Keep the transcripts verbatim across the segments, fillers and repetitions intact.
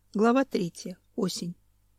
Глава третья. Осень.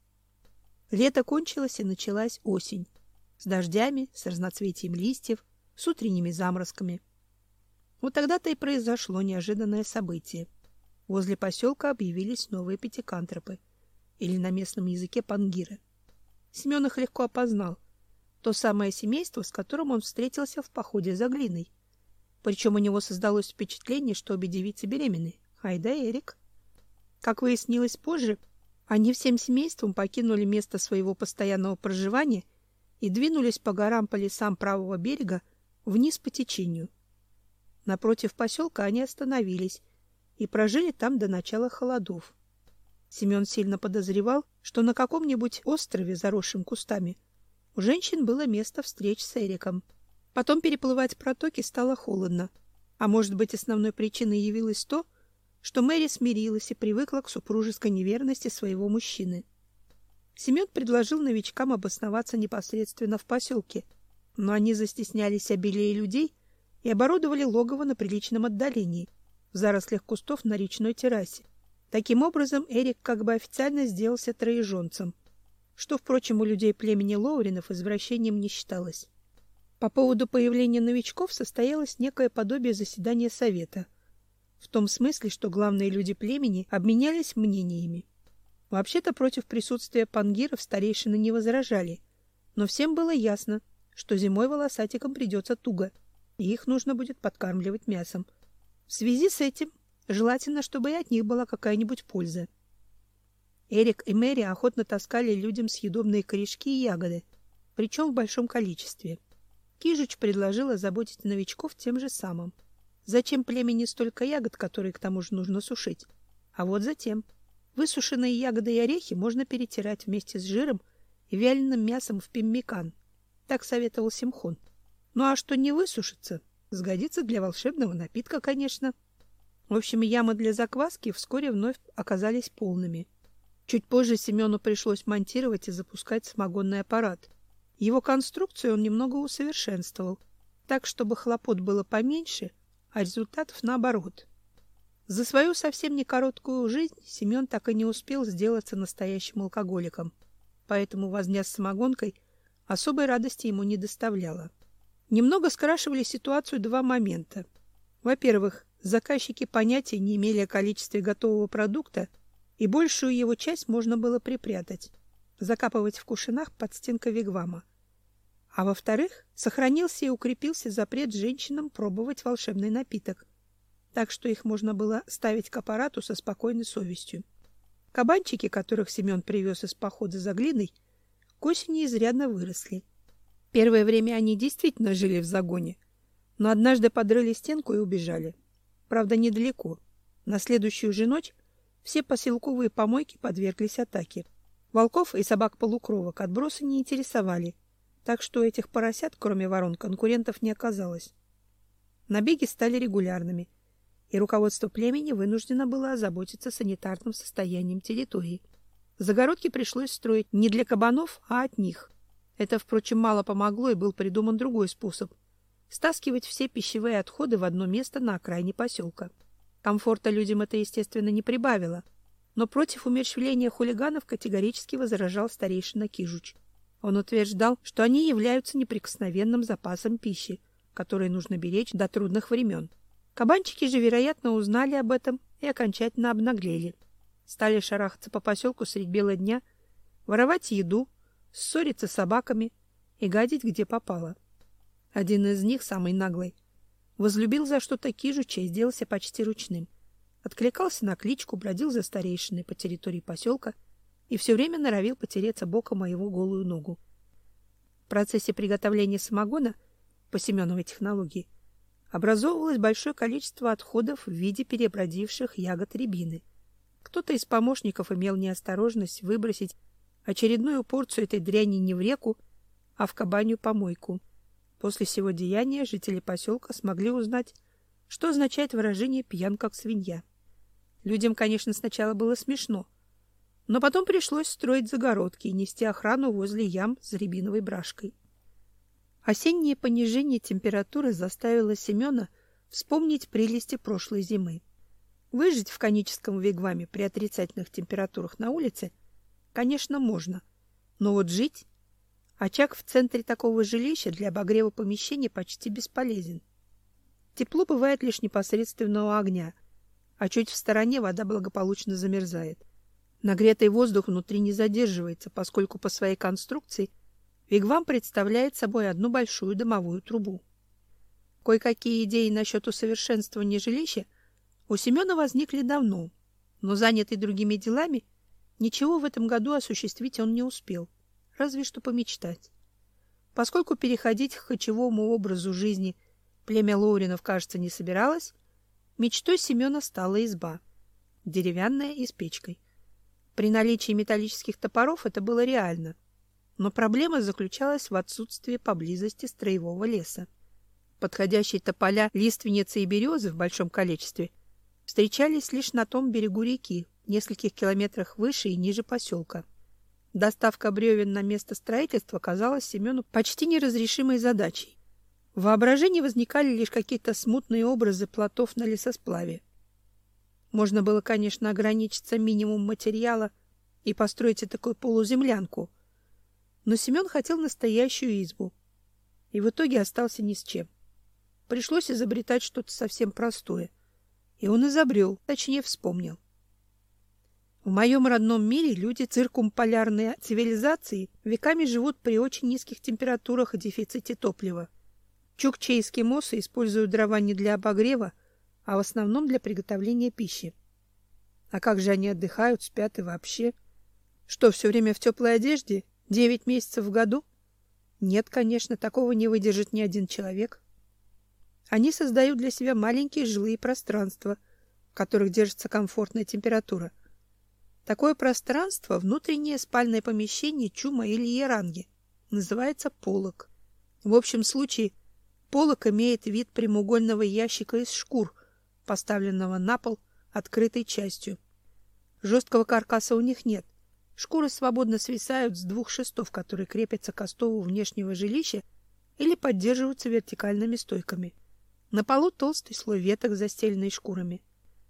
Лето кончилось, и началась осень. С дождями, с разноцветием листьев, с утренними заморозками. Вот тогда-то и произошло неожиданное событие. Возле поселка объявились новые пятикантропы, или на местном языке пангиры. Семен их легко опознал. То самое семейство, с которым он встретился в походе за глиной. Причем у него создалось впечатление, что обе девицы беременны. Айда и Эрик. Как выяснилось позже, они всем семейством покинули место своего постоянного проживания и двинулись по горам по лесам правого берега вниз по течению. Напротив поселка они остановились и прожили там до начала холодов. Семен сильно подозревал, что на каком-нибудь острове, заросшем кустами, у женщин было место встреч с Эриком. Потом переплывать протоки стало холодно, а может быть, основной причиной явилось то, что Мэри смирилась и привыкла к супружеской неверности своего мужчины. Семен предложил новичкам обосноваться непосредственно в поселке, но они застеснялись обилия людей и оборудовали логово на приличном отдалении, в зарослях кустов на речной террасе. Таким образом, Эрик как бы официально сделался троеженцем, что, впрочем, у людей племени Лоуринов извращением не считалось. По поводу появления новичков состоялось некое подобие заседания совета, в том смысле, что главные люди племени обменялись мнениями. Вообще-то против присутствия пангиров старейшины не возражали, но всем было ясно, что зимой волосатикам придется туго, и их нужно будет подкармливать мясом. В связи с этим желательно, чтобы и от них была какая-нибудь польза. Эрик и Мэри охотно таскали людям съедобные корешки и ягоды, причем в большом количестве. Кижуч предложил озаботить новичков тем же самым. Зачем племени столько ягод, которые к тому же нужно сушить? А вот затем. Высушенные ягоды и орехи можно перетирать вместе с жиром и вяленым мясом в пеммикан. Так советовал Симхон. Ну а что не высушится, сгодится для волшебного напитка, конечно. В общем, ямы для закваски вскоре вновь оказались полными. Чуть позже Семену пришлось монтировать и запускать самогонный аппарат. Его конструкцию он немного усовершенствовал, так, чтобы хлопот было поменьше, а результатов наоборот. За свою совсем не короткую жизнь Семен так и не успел сделаться настоящим алкоголиком, поэтому возня с самогонкой особой радости ему не доставляла. Немного скрашивали ситуацию два момента. Во-первых, заказчики понятия не имели о количестве готового продукта, и большую его часть можно было припрятать, закапывать в кушанах под стенкой вигвама. А во-вторых, сохранился и укрепился запрет женщинам пробовать волшебный напиток, так что их можно было ставить к аппарату со спокойной совестью. Кабанчики, которых Семен привез из похода за глиной, к осени изрядно выросли. Первое время они действительно жили в загоне, но однажды подрыли стенку и убежали. Правда, недалеко. На следующую же ночь все поселковые помойки подверглись атаке. Волков и собак-полукровок отбросы не интересовали, так что у этих поросят, кроме ворон, конкурентов не оказалось. Набеги стали регулярными, и руководство племени вынуждено было озаботиться санитарным состоянием территории. Загородки пришлось строить не для кабанов, а от них. Это, впрочем, мало помогло, и был придуман другой способ — стаскивать все пищевые отходы в одно место на окраине поселка. Комфорта людям это, естественно, не прибавило, но против умерщвления хулиганов категорически возражал старейшина Кижуч. Он утверждал, что они являются неприкосновенным запасом пищи, который нужно беречь до трудных времен. Кабанчики же, вероятно, узнали об этом и окончательно обнаглели. Стали шарахаться по поселку средь бела дня, воровать еду, ссориться с собаками и гадить где попало. Один из них, самый наглый, возлюбил за что-то Кижуча и сделался почти ручным. Откликался на кличку, бродил за старейшиной по территории поселка и все время норовил потереться боком о его голую ногу. В процессе приготовления самогона по Семеновой технологии образовывалось большое количество отходов в виде перебродивших ягод рябины. Кто-то из помощников имел неосторожность выбросить очередную порцию этой дряни не в реку, а в кабанью помойку. После сего деяния жители поселка смогли узнать, что означает выражение «пьян как свинья». Людям, конечно, сначала было смешно, но потом пришлось строить загородки и нести охрану возле ям с рябиновой брашкой. Осеннее понижение температуры заставило Семена вспомнить прелести прошлой зимы. Выжить в коническом вигваме при отрицательных температурах на улице, конечно, можно. Но вот жить... Очаг в центре такого жилища для обогрева помещения почти бесполезен. Тепло бывает лишь непосредственно у огня, а чуть в стороне вода благополучно замерзает. Нагретый воздух внутри не задерживается, поскольку по своей конструкции вигвам представляет собой одну большую дымовую трубу. Кое-какие идеи насчет усовершенствования жилища у Семена возникли давно, но, занятый другими делами, ничего в этом году осуществить он не успел, разве что помечтать. Поскольку переходить к кочевому образу жизни племя Лоуринов, кажется, не собиралось, мечтой Семена стала изба, деревянная и с печкой. При наличии металлических топоров это было реально, но проблема заключалась в отсутствии поблизости строевого леса. Подходящие тополя, лиственницы и березы в большом количестве встречались лишь на том берегу реки, в нескольких километрах выше и ниже поселка. Доставка бревен на место строительства казалась Семену почти неразрешимой задачей. В воображении возникали лишь какие-то смутные образы плотов на лесосплаве. Можно было, конечно, ограничиться минимумом материала и построить такую полуземлянку, но Семен хотел настоящую избу, и в итоге остался ни с чем. Пришлось изобретать что-то совсем простое, и он изобрел, точнее вспомнил. В моем родном мире люди циркумполярной цивилизации веками живут при очень низких температурах и дефиците топлива. Чукчи и эскимосы используют дрова не для обогрева, а в основном для приготовления пищи. А как же они отдыхают, спят и вообще? Что, все время в теплой одежде? Девять месяцев в году? Нет, конечно, такого не выдержит ни один человек. Они создают для себя маленькие жилые пространства, в которых держится комфортная температура. Такое пространство — внутреннее спальное помещение чума или яранги. Называется полог. В общем случае полог имеет вид прямоугольного ящика из шкур, поставленного на пол открытой частью. Жесткого каркаса у них нет. Шкуры свободно свисают с двух шестов, которые крепятся к остову внешнего жилища или поддерживаются вертикальными стойками. На полу толстый слой веток, застеленный шкурами.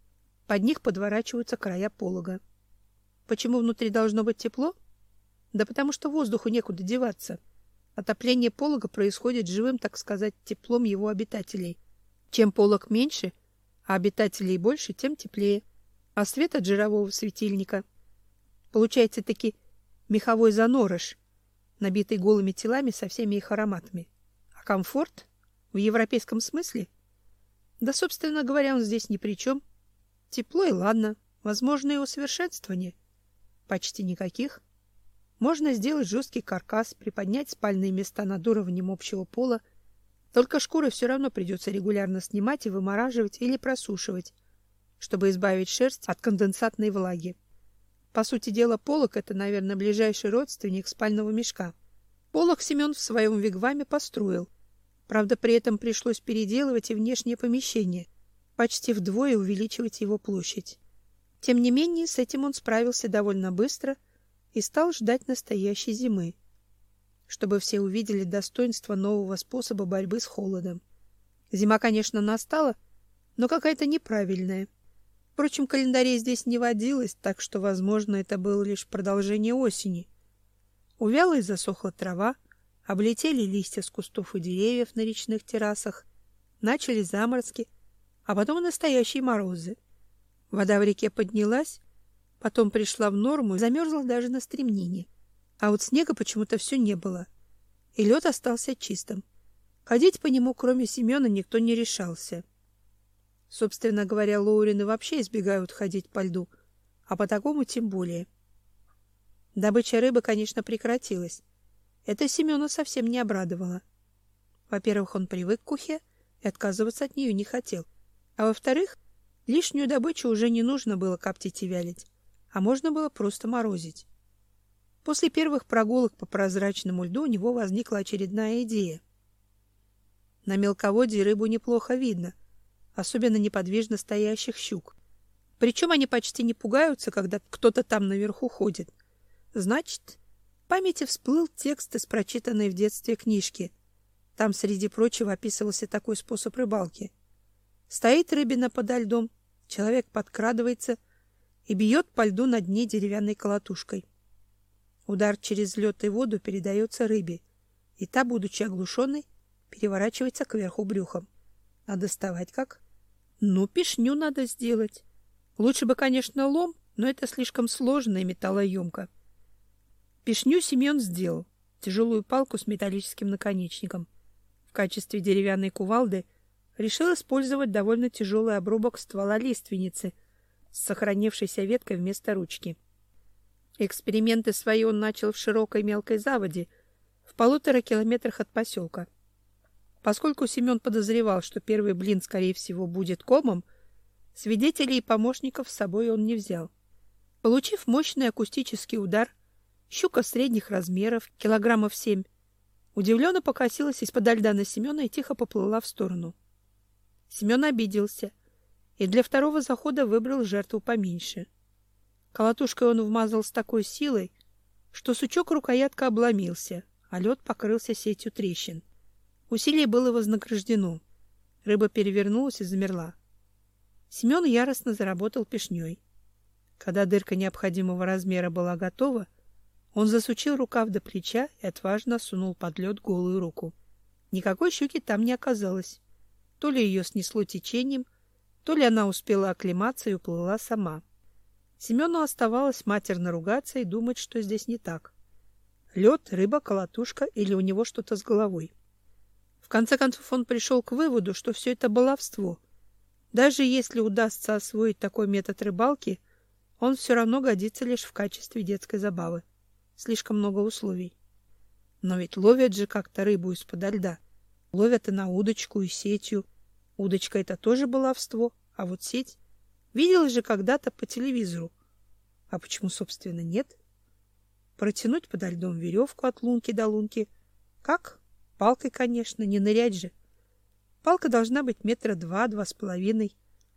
Под них подворачиваются края полога. Почему внутри должно быть тепло? Да потому что воздуху некуда деваться. Отопление полога происходит живым, так сказать, теплом его обитателей. Чем полог меньше, а обитателей больше, тем теплее. А свет от жирового светильника получается таки меховой занорыш, набитый голыми телами со всеми их ароматами. А комфорт в европейском смысле? Да, собственно говоря, он здесь ни при чем. Тепло и ладно. Возможно, и усовершенствование. Почти никаких. Можно сделать жесткий каркас, приподнять спальные места над уровнем общего пола. Только шкуры все равно придется регулярно снимать и вымораживать или просушивать, чтобы избавить шерсть от конденсатной влаги. По сути дела, полог — это, наверное, ближайший родственник спального мешка. Полог Семен в своем вигваме построил. Правда, при этом пришлось переделывать и внешнее помещение, почти вдвое увеличивать его площадь. Тем не менее, с этим он справился довольно быстро и стал ждать настоящей зимы, чтобы все увидели достоинство нового способа борьбы с холодом. Зима, конечно, настала, но какая-то неправильная. Впрочем, календарей здесь не водилось, так что, возможно, это было лишь продолжение осени. Увяла и засохла трава, облетели листья с кустов и деревьев на речных террасах, начали заморозки, а потом и настоящие морозы. Вода в реке поднялась, потом пришла в норму и замерзла даже на стремнине. А вот снега почему-то все не было, и лед остался чистым. Ходить по нему, кроме Семена, никто не решался. Собственно говоря, Лоурины вообще избегают ходить по льду, а по такому тем более. Добыча рыбы, конечно, прекратилась. Это Семена совсем не обрадовало. Во-первых, он привык к ухе и отказываться от нее не хотел. А во-вторых, лишнюю добычу уже не нужно было коптить и вялить, а можно было просто морозить. После первых прогулок по прозрачному льду у него возникла очередная идея. На мелководье рыбу неплохо видно, особенно неподвижно стоящих щук. Причем они почти не пугаются, когда кто-то там наверху ходит. Значит, в памяти всплыл текст из прочитанной в детстве книжки. Там, среди прочего, описывался такой способ рыбалки. Стоит рыбина подо льдом, Человек подкрадывается и бьет по льду на дне деревянной колотушкой. Удар через лед и воду передается рыбе, и та, будучи оглушенной, переворачивается кверху брюхом. А доставать как? Ну, пешню надо сделать. Лучше бы, конечно, лом, но это слишком сложно и металлоемко. Пешню Семен сделал, тяжелую палку с металлическим наконечником. В качестве деревянной кувалды решил использовать довольно тяжелый обрубок ствола лиственницы с сохранившейся веткой вместо ручки. Эксперименты свои он начал в широкой мелкой заводе, в полутора километрах от поселка. Поскольку Семен подозревал, что первый блин, скорее всего, будет комом, свидетелей и помощников с собой он не взял. Получив мощный акустический удар, щука средних размеров, килограммов семь, удивленно покосилась из-под льда на Семена и тихо поплыла в сторону. Семен обиделся и для второго захода выбрал жертву поменьше. Колотушкой он вмазал с такой силой, что сучок-рукоятка обломился, а лед покрылся сетью трещин. Усилие было вознаграждено. Рыба перевернулась и замерла. Семен яростно заработал пешней. Когда дырка необходимого размера была готова, он засучил рукав до плеча и отважно сунул под лед голую руку. Никакой щуки там не оказалось. То ли ее снесло течением, то ли она успела оклематься и уплыла сама. Семену оставалось матерно ругаться и думать, что здесь не так. Лед, рыба, колотушка или у него что-то с головой. В конце концов он пришел к выводу, что все это баловство. Даже если удастся освоить такой метод рыбалки, он все равно годится лишь в качестве детской забавы. Слишком много условий. Но ведь ловят же как-то рыбу из-под льда. Ловят и на удочку, и сетью. Удочка — это тоже баловство, а вот сеть... Видела же когда-то по телевизору. А почему, собственно, нет? Протянуть подо льдом веревку от лунки до лунки. Как? Палкой, конечно, не нырять же. Палка должна быть метра два, два с половиной.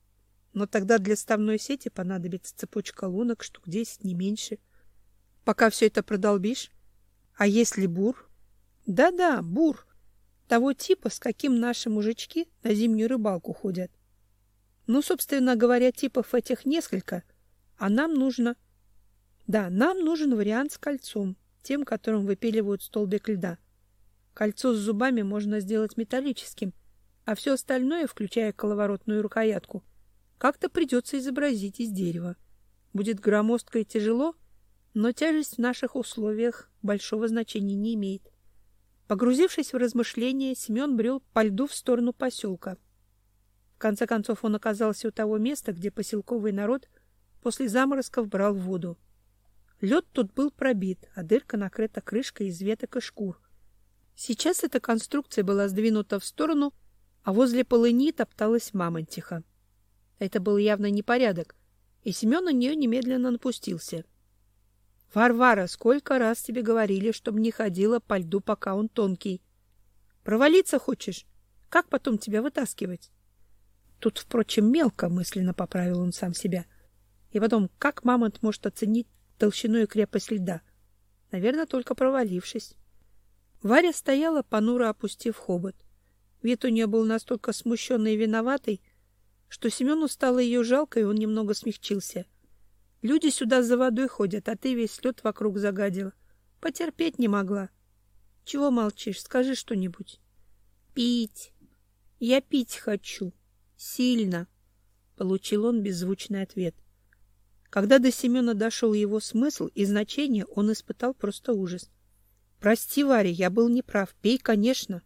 Но тогда для ставной сети понадобится цепочка лунок, штук десять, не меньше. Пока все это продолбишь. А если бур? Да-да, бур. Того типа, с каким наши мужички на зимнюю рыбалку ходят. Ну, собственно говоря, типов этих несколько, а нам нужно... Да, нам нужен вариант с кольцом, тем, которым выпиливают столбик льда. Кольцо с зубами можно сделать металлическим, а все остальное, включая коловоротную рукоятку, как-то придется изобразить из дерева. Будет громоздко и тяжело, но тяжесть в наших условиях большого значения не имеет. Погрузившись в размышления, Семен брел по льду в сторону поселка. В конце концов он оказался у того места, где поселковый народ после заморозков брал воду. Лед тут был пробит, а дырка накрыта крышкой из веток и шкур. Сейчас эта конструкция была сдвинута в сторону, а возле полыни топталась мамонтиха. Это был явно непорядок, и Семен на нее немедленно напустился. — Варвара, сколько раз тебе говорили, чтобы не ходила по льду, пока он тонкий? Провалиться хочешь? Как потом тебя вытаскивать? Тут, впрочем, мелко, мысленно поправил он сам себя. И потом, как мамонт может оценить толщину и крепость льда? Наверное, только провалившись. Варя стояла, понуро опустив хобот. Вид у нее был настолько смущенный и виноватый, что Семену стало ее жалко, и он немного смягчился. Люди сюда за водой ходят, а ты весь лед вокруг загадила. Потерпеть не могла. Чего молчишь? Скажи что-нибудь. Пить. Я пить хочу. Сильно. Получил он беззвучный ответ. Когда до Семена дошел его смысл и значение, он испытал просто ужас. Прости, Варя, я был неправ. Пей, конечно.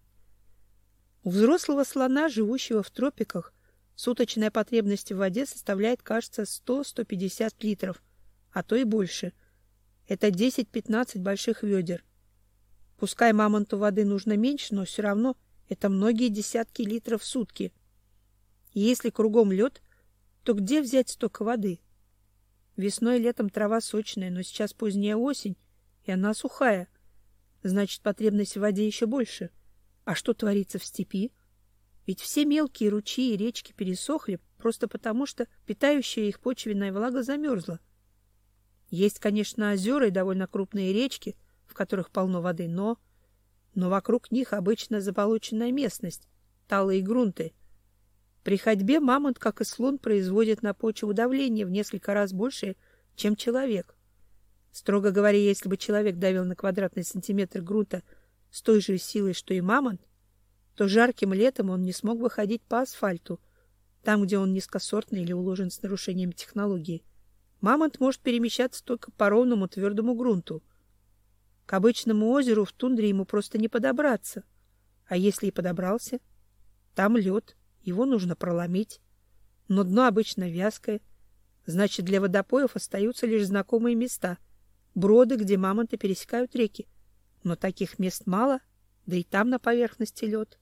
У взрослого слона, живущего в тропиках, суточная потребность в воде составляет, кажется, сто — сто пятьдесят литров, а то и больше. Это десять-пятнадцать больших ведер. Пускай мамонту воды нужно меньше, но все равно это многие десятки литров в сутки. И если кругом лед, то где взять столько воды? Весной и летом трава сочная, но сейчас поздняя осень, и она сухая. Значит, потребность в воде еще больше. А что творится в степи? Ведь все мелкие ручьи и речки пересохли просто потому, что питающая их почвенная влага замерзла. Есть, конечно, озера и довольно крупные речки, в которых полно воды, но... Но вокруг них обычно заболоченная местность, талые грунты. При ходьбе мамонт, как и слон, производит на почву давление в несколько раз больше, чем человек. Строго говоря, если бы человек давил на квадратный сантиметр грунта с той же силой, что и мамонт, то жарким летом он не смог бы ходить по асфальту, там, где он низкосортный или уложен с нарушением технологии. Мамонт может перемещаться только по ровному твердому грунту. К обычному озеру в тундре ему просто не подобраться. А если и подобрался, там лед, его нужно проломить. Но дно обычно вязкое, значит, для водопоев остаются лишь знакомые места, броды, где мамонты пересекают реки. Но таких мест мало, да и там на поверхности лед.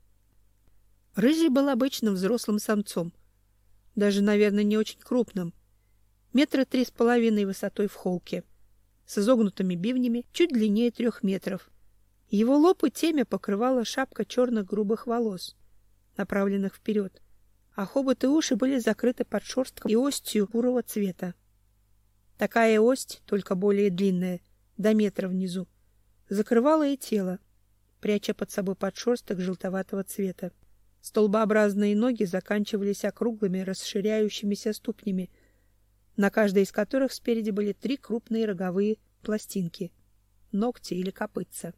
Рыжий был обычным взрослым самцом, даже, наверное, не очень крупным, метра три с половиной высотой в холке, с изогнутыми бивнями, чуть длиннее трех метров. Его лоб и темя покрывала шапка черных грубых волос, направленных вперед, а хобот и уши были закрыты подшерстком и остью бурого цвета. Такая ость, только более длинная, до метра внизу, закрывала и тело, пряча под собой подшерсток желтоватого цвета. Столбообразные ноги заканчивались округлыми, расширяющимися ступнями, на каждой из которых спереди были три крупные роговые пластинки, ногти или копытца.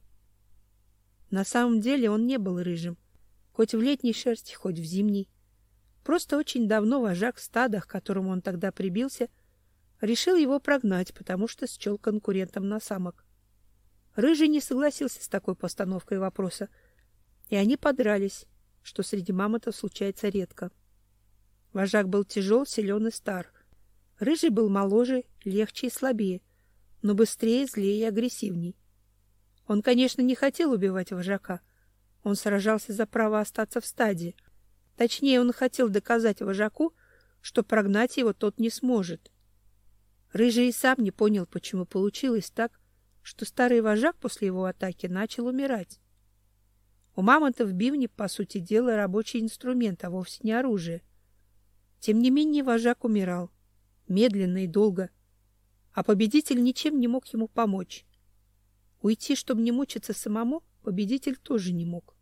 На самом деле он не был рыжим, хоть в летней шерсти, хоть в зимней. Просто очень давно вожак стада, к которому он тогда прибился, решил его прогнать, потому что счел конкурентом на самок. Рыжий не согласился с такой постановкой вопроса, и они подрались, что среди мамонтов случается редко. Вожак был тяжел, силен и стар. Рыжий был моложе, легче и слабее, но быстрее, злее и агрессивней. Он, конечно, не хотел убивать вожака. Он сражался за право остаться в стаде. Точнее, он хотел доказать вожаку, что прогнать его тот не сможет. Рыжий и сам не понял, почему получилось так, что старый вожак после его атаки начал умирать. У мамонтов бивни, по сути дела, рабочий инструмент, а вовсе не оружие. Тем не менее, вожак умирал. Медленно и долго. А победитель ничем не мог ему помочь. Уйти, чтобы не мучиться самому, победитель тоже не мог.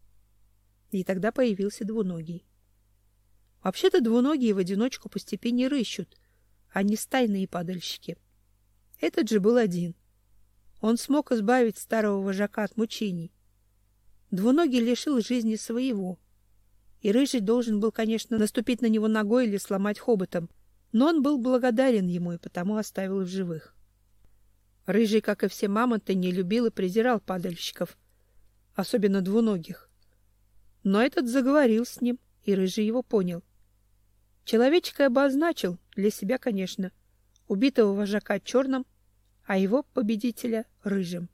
И тогда появился двуногий. Вообще-то двуногие в одиночку по степи рыщут, а не стайные падальщики. Этот же был один. Он смог избавить старого вожака от мучений. Двуногий лишил жизни своего. И Рыжий должен был, конечно, наступить на него ногой или сломать хоботом, но он был благодарен ему и потому оставил в живых. Рыжий, как и все мамонты, не любил и презирал падальщиков, особенно двуногих. Но этот заговорил с ним, и Рыжий его понял. Человечек обозначил, для себя, конечно, убитого вожака черным, а его победителя рыжим.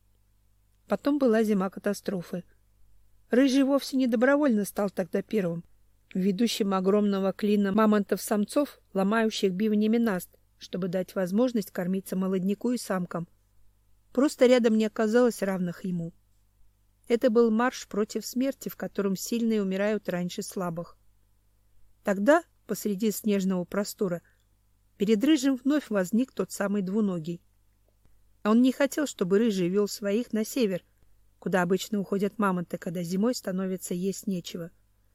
Потом была зима катастрофы. Рыжий вовсе не добровольно стал тогда первым, ведущим огромного клина мамонтов-самцов, ломающих бивнями наст, чтобы дать возможность кормиться молодняку и самкам. Просто рядом не оказалось равных ему. Это был марш против смерти, в котором сильные умирают раньше слабых. Тогда, посреди снежного простора, перед Рыжим вновь возник тот самый двуногий. Он не хотел, чтобы Рыжий вел своих на север, куда обычно уходят мамонты, когда зимой становится есть нечего.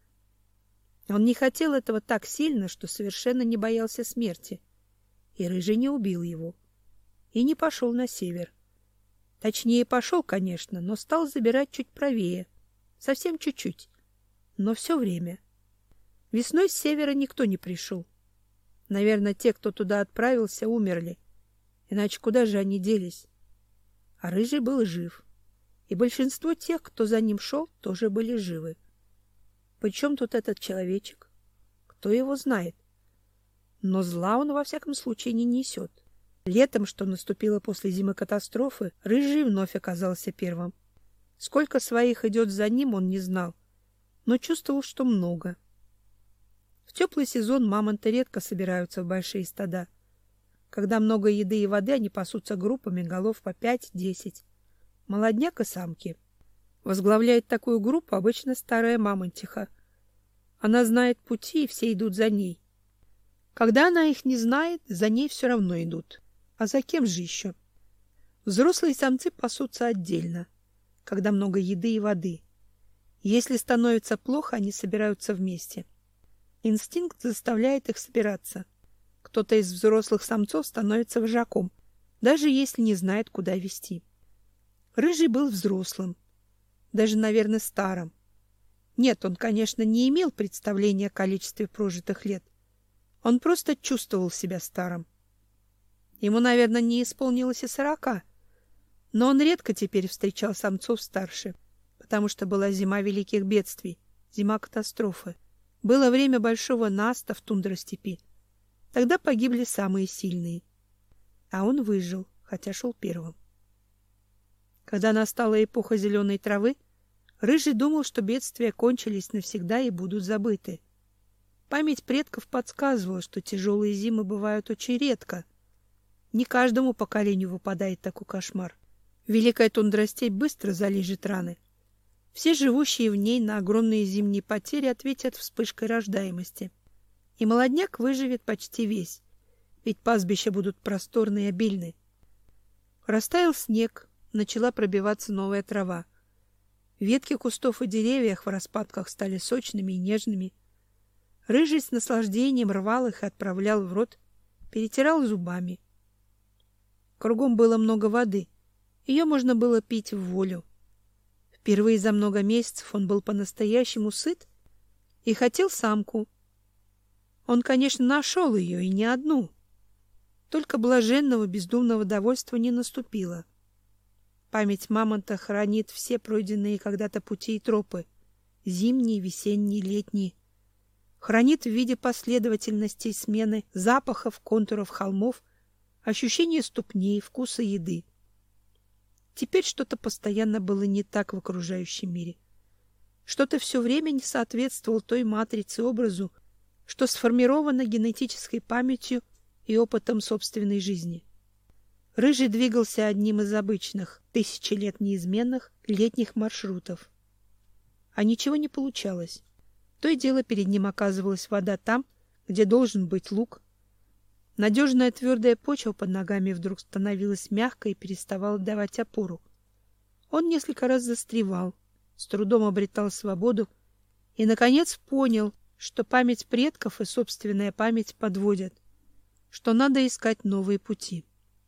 Он не хотел этого так сильно, что совершенно не боялся смерти. И Рыжий не убил его. И не пошел на север. Точнее, пошел, конечно, но стал забирать чуть правее. Совсем чуть-чуть. Но все время. Весной с севера никто не пришел. Наверное, те, кто туда отправился, умерли. Иначе куда же они делись? А Рыжий был жив. И большинство тех, кто за ним шел, тоже были живы. Причем тут этот человечек? Кто его знает? Но зла он, во всяком случае, не несет. Летом, что наступило после зимы катастрофы, Рыжий вновь оказался первым. Сколько своих идет за ним, он не знал, но чувствовал, что много. В теплый сезон мамонты редко собираются в большие стада. Когда много еды и воды, они пасутся группами голов по пять-десять. Молодняк и самки. Возглавляет такую группу обычно старая мамонтиха. Она знает пути, и все идут за ней. Когда она их не знает, за ней все равно идут. А за кем же еще? Взрослые самцы пасутся отдельно, когда много еды и воды. Если становится плохо, они собираются вместе. Инстинкт заставляет их собираться. Кто-то из взрослых самцов становится вожаком, даже если не знает, куда вести. Рыжий был взрослым, даже, наверное, старым. Нет, он, конечно, не имел представления о количестве прожитых лет. Он просто чувствовал себя старым. Ему, наверное, не исполнилось и сорока, но он редко теперь встречал самцов старше, потому что была зима великих бедствий, зима катастрофы. Было время большого наста в тундростепи. Тогда погибли самые сильные. А он выжил, хотя шел первым. Когда настала эпоха зеленой травы, Рыжий думал, что бедствия кончились навсегда и будут забыты. Память предков подсказывала, что тяжелые зимы бывают очень редко. Не каждому поколению выпадает такой кошмар. Великая тундростепь быстро залижет раны. Все живущие в ней на огромные зимние потери ответят вспышкой рождаемости. И молодняк выживет почти весь, ведь пастбища будут просторны и обильны. Растаял снег, начала пробиваться новая трава. Ветки кустов и деревьев в распадках стали сочными и нежными. Рыжий с наслаждением рвал их и отправлял в рот, перетирал зубами. Кругом было много воды, ее можно было пить в волю. Впервые за много месяцев он был по-настоящему сыт и хотел самку. Он, конечно, нашел ее, и не одну. Только блаженного бездумного довольства не наступило. Память мамонта хранит все пройденные когда-то пути и тропы, зимние, весенние, летние. Хранит в виде последовательностей смены запахов, контуров холмов, ощущения ступней, вкуса еды. Теперь что-то постоянно было не так в окружающем мире. Что-то все время не соответствовало той матрице образу, что сформировано генетической памятью и опытом собственной жизни. Рыжий двигался одним из обычных, тысячи лет неизменных летних маршрутов. А ничего не получалось. То и дело перед ним оказывалась вода там, где должен быть луг. Надежная твердая почва под ногами вдруг становилась мягкой и переставала давать опору. Он несколько раз застревал, с трудом обретал свободу и, наконец, понял, что память предков и собственная память подводят, что надо искать новые пути.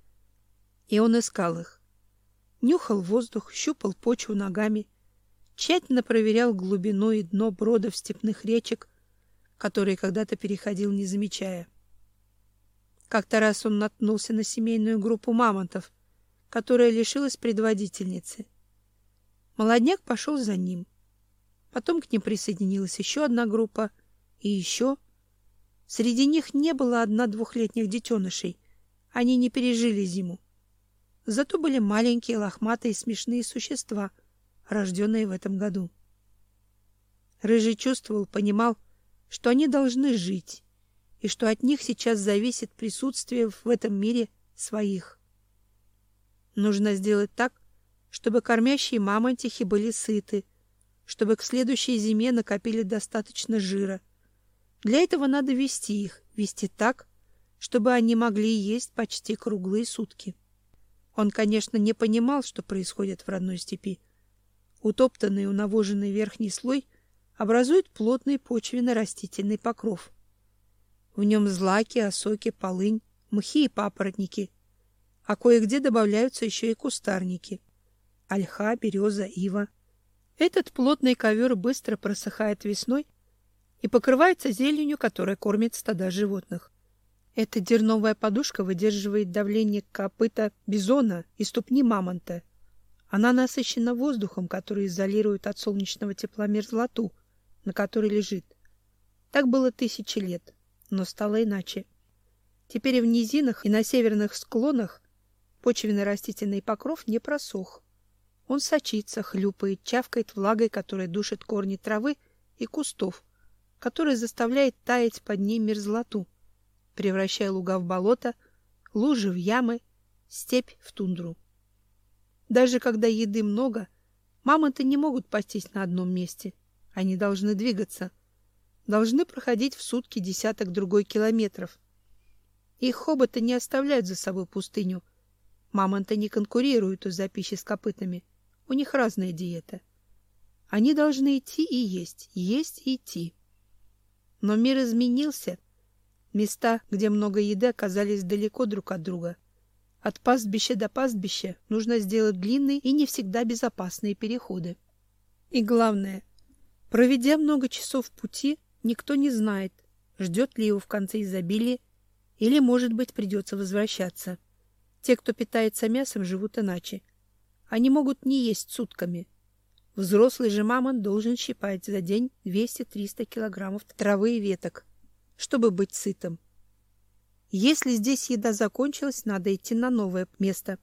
И он искал их. Нюхал воздух, щупал почву ногами, тщательно проверял глубину и дно бродов степных речек, которые когда-то переходил, не замечая. Как-то раз он наткнулся на семейную группу мамонтов, которая лишилась предводительницы. Молодняк пошел за ним. Потом к ним присоединилась еще одна группа, и еще. Среди них не было одна-двухлетних детенышей. Они не пережили зиму. Зато были маленькие, лохматые, смешные существа, рожденные в этом году. Рыжий чувствовал, понимал, что они должны жить, и что от них сейчас зависит присутствие в этом мире своих. Нужно сделать так, чтобы кормящие мамонтихи были сыты, чтобы к следующей зиме накопили достаточно жира. Для этого надо вести их, вести так, чтобы они могли есть почти круглые сутки. Он, конечно, не понимал, что происходит в родной степи. Утоптанный и унавоженный верхний слой образует плотный почвенно-растительный покров. В нем злаки, осоки, полынь, мхи и папоротники, а кое-где добавляются еще и кустарники — ольха, береза, ива. Этот плотный ковер быстро просыхает весной и покрывается зеленью, которая кормит стада животных. Эта дерновая подушка выдерживает давление копыта бизона и ступни мамонта. Она насыщена воздухом, который изолирует от солнечного тепла мерзлоту, на которой лежит. Так было тысячи лет, но стало иначе. Теперь и в низинах, и на северных склонах почвенно-растительный покров не просох. Он сочится, хлюпает, чавкает влагой, которая душит корни травы и кустов, которая заставляет таять под ним мерзлоту, превращая луга в болото, лужи в ямы, степь в тундру. Даже когда еды много, мамонты не могут пастись на одном месте. Они должны двигаться, должны проходить в сутки десяток другой километров. Их хоботы не оставляют за собой пустыню. Мамонты не конкурируют из-за пищи с копытами. У них разная диета. Они должны идти и есть, есть и идти. Но мир изменился. Места, где много еды, оказались далеко друг от друга. От пастбища до пастбища нужно сделать длинные и не всегда безопасные переходы. И главное, проведя много часов в пути, никто не знает, ждет ли его в конце изобилие или, может быть, придется возвращаться. Те, кто питается мясом, живут иначе. Они могут не есть сутками. Взрослый же мамонт должен щипать за день двести-триста килограммов травы и веток, чтобы быть сытым. Если здесь еда закончилась, надо идти на новое место.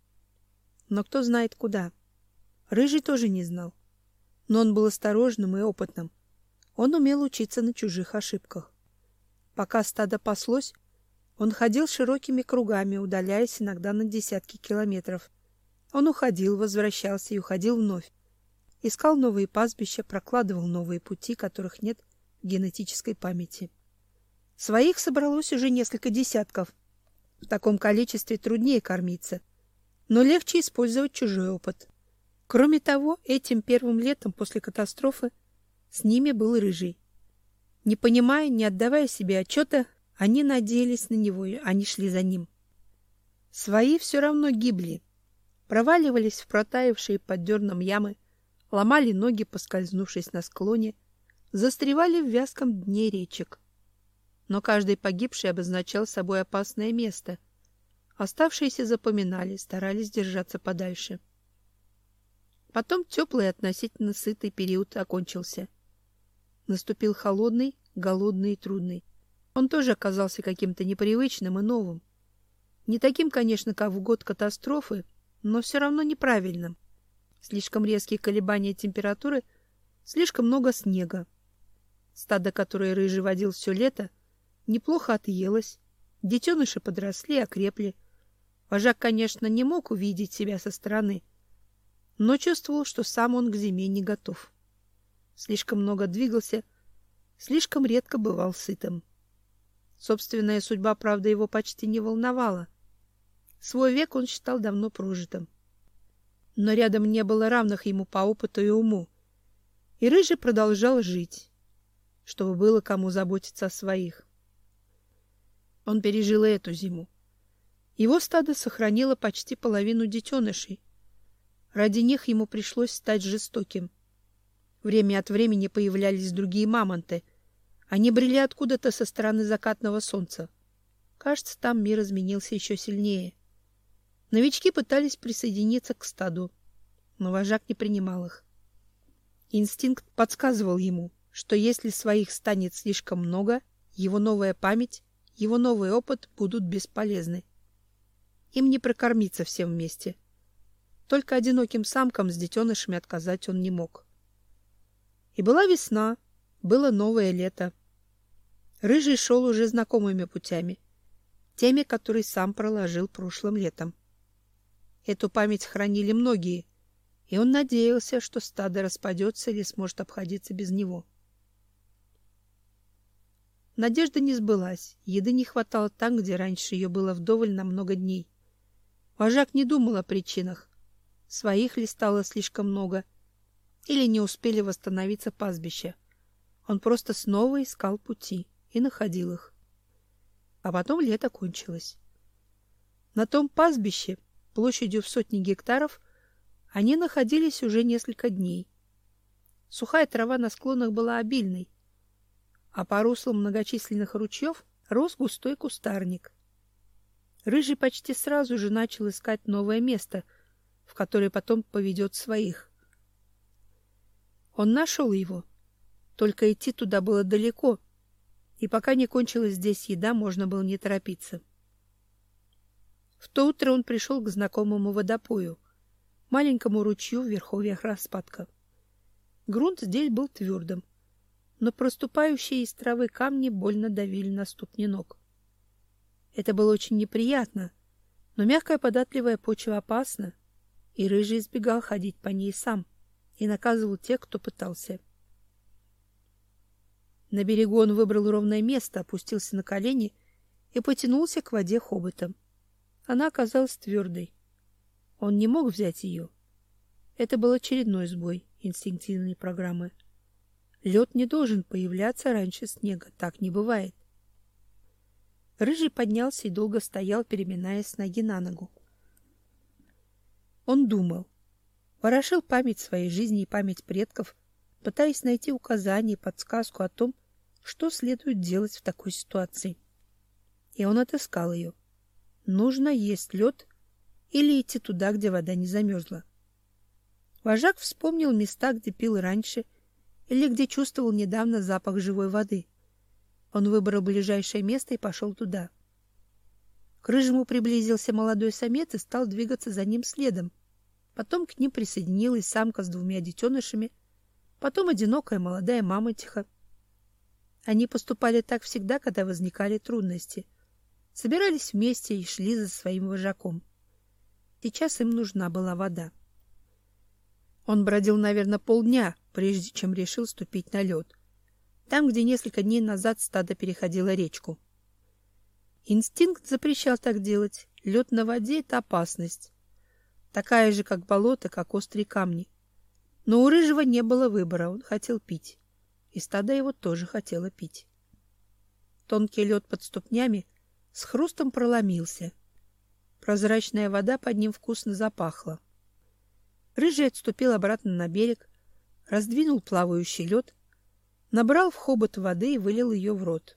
Но кто знает куда? Рыжий тоже не знал. Но он был осторожным и опытным. Он умел учиться на чужих ошибках. Пока стадо паслось, он ходил широкими кругами, удаляясь иногда на десятки километров. Он уходил, возвращался и уходил вновь. Искал новые пастбища, прокладывал новые пути, которых нет в генетической памяти. Своих собралось уже несколько десятков. В таком количестве труднее кормиться, но легче использовать чужой опыт. Кроме того, этим первым летом после катастрофы с ними был Рыжий. Не понимая, не отдавая себе отчета, они надеялись на него, они шли за ним. Свои все равно гибли, проваливались в протаявшие под дерном ямы, ломали ноги, поскользнувшись на склоне, застревали в вязком дне речек. Но каждый погибший обозначал собой опасное место. Оставшиеся запоминали, старались держаться подальше. Потом теплый и относительно сытый период окончился. Наступил холодный, голодный и трудный. Он тоже оказался каким-то непривычным и новым. Не таким, конечно, как в год катастрофы, но все равно неправильным. Слишком резкие колебания температуры, слишком много снега. Стадо, которое Рыжий водил все лето, неплохо отъелось. Детеныши подросли, окрепли. Вожак, конечно, не мог увидеть себя со стороны, но чувствовал, что сам он к зиме не готов. Слишком много двигался, слишком редко бывал сытым. Собственная судьба, правда, его почти не волновала. Свой век он считал давно прожитым. Но рядом не было равных ему по опыту и уму. И Рыжий продолжал жить, чтобы было кому заботиться о своих. Он пережил и эту зиму. Его стадо сохранило почти половину детенышей. Ради них ему пришлось стать жестоким. Время от времени появлялись другие мамонты. Они брели откуда-то со стороны закатного солнца. Кажется, там мир изменился еще сильнее. Новички пытались присоединиться к стаду, но вожак не принимал их. Инстинкт подсказывал ему, что если своих станет слишком много, его новая память, его новый опыт будут бесполезны. Им не прокормиться всем вместе. Только одиноким самкам с детенышами отказать он не мог. И была весна, было новое лето. Рыжий шел уже знакомыми путями, теми, которые сам проложил прошлым летом. Эту память хранили многие, и он надеялся, что стадо распадется или сможет обходиться без него. Надежда не сбылась, еды не хватало там, где раньше ее было вдоволь на много дней. Вожак не думал о причинах. Своих ли стало слишком много, или не успели восстановиться пастбища. Он просто снова искал пути и находил их. А потом лето кончилось. На том пастбище, площадью в сотни гектаров, они находились уже несколько дней. Сухая трава на склонах была обильной, а по руслам многочисленных ручьев рос густой кустарник. Рыжий почти сразу же начал искать новое место, в которое потом поведет своих. Он нашел его, только идти туда было далеко, и пока не кончилась здесь еда, можно было не торопиться. В то утро он пришел к знакомому водопою, маленькому ручью в верховьях распадка. Грунт здесь был твердым, но проступающие из травы камни больно давили на ступни ног. Это было очень неприятно, но мягкая податливая почва опасна, и Рыжий избегал ходить по ней сам и наказывал тех, кто пытался. На берегу он выбрал ровное место, опустился на колени и потянулся к воде хоботом. Она оказалась твердой. Он не мог взять ее. Это был очередной сбой инстинктивной программы. Лед не должен появляться раньше снега, так не бывает. Рыжий поднялся и долго стоял, переминаясь с ноги на ногу. Он думал, ворошил память своей жизни и память предков, пытаясь найти указание и подсказку о том, что следует делать в такой ситуации. И он отыскал ее. Нужно есть лед или идти туда, где вода не замерзла. Вожак вспомнил места, где пил раньше, или где чувствовал недавно запах живой воды. Он выбрал ближайшее место и пошел туда. К Рыжему приблизился молодой самец и стал двигаться за ним следом. Потом к ним присоединилась самка с двумя детенышами, потом одинокая молодая мамонтиха. Они поступали так всегда, когда возникали трудности. Собирались вместе и шли за своим вожаком. Сейчас им нужна была вода. Он бродил, наверное, полдня, прежде чем решил ступить на лед. Там, где несколько дней назад стадо переходило речку. Инстинкт запрещал так делать. Лед на воде — это опасность. Такая же, как болото, как острые камни. Но у Рыжего не было выбора, он хотел пить. И стадо его тоже хотело пить. Тонкий лед под ступнями с хрустом проломился. Прозрачная вода под ним вкусно запахла. Рыжий отступил обратно на берег, раздвинул плавающий лед, набрал в хобот воды и вылил ее в рот.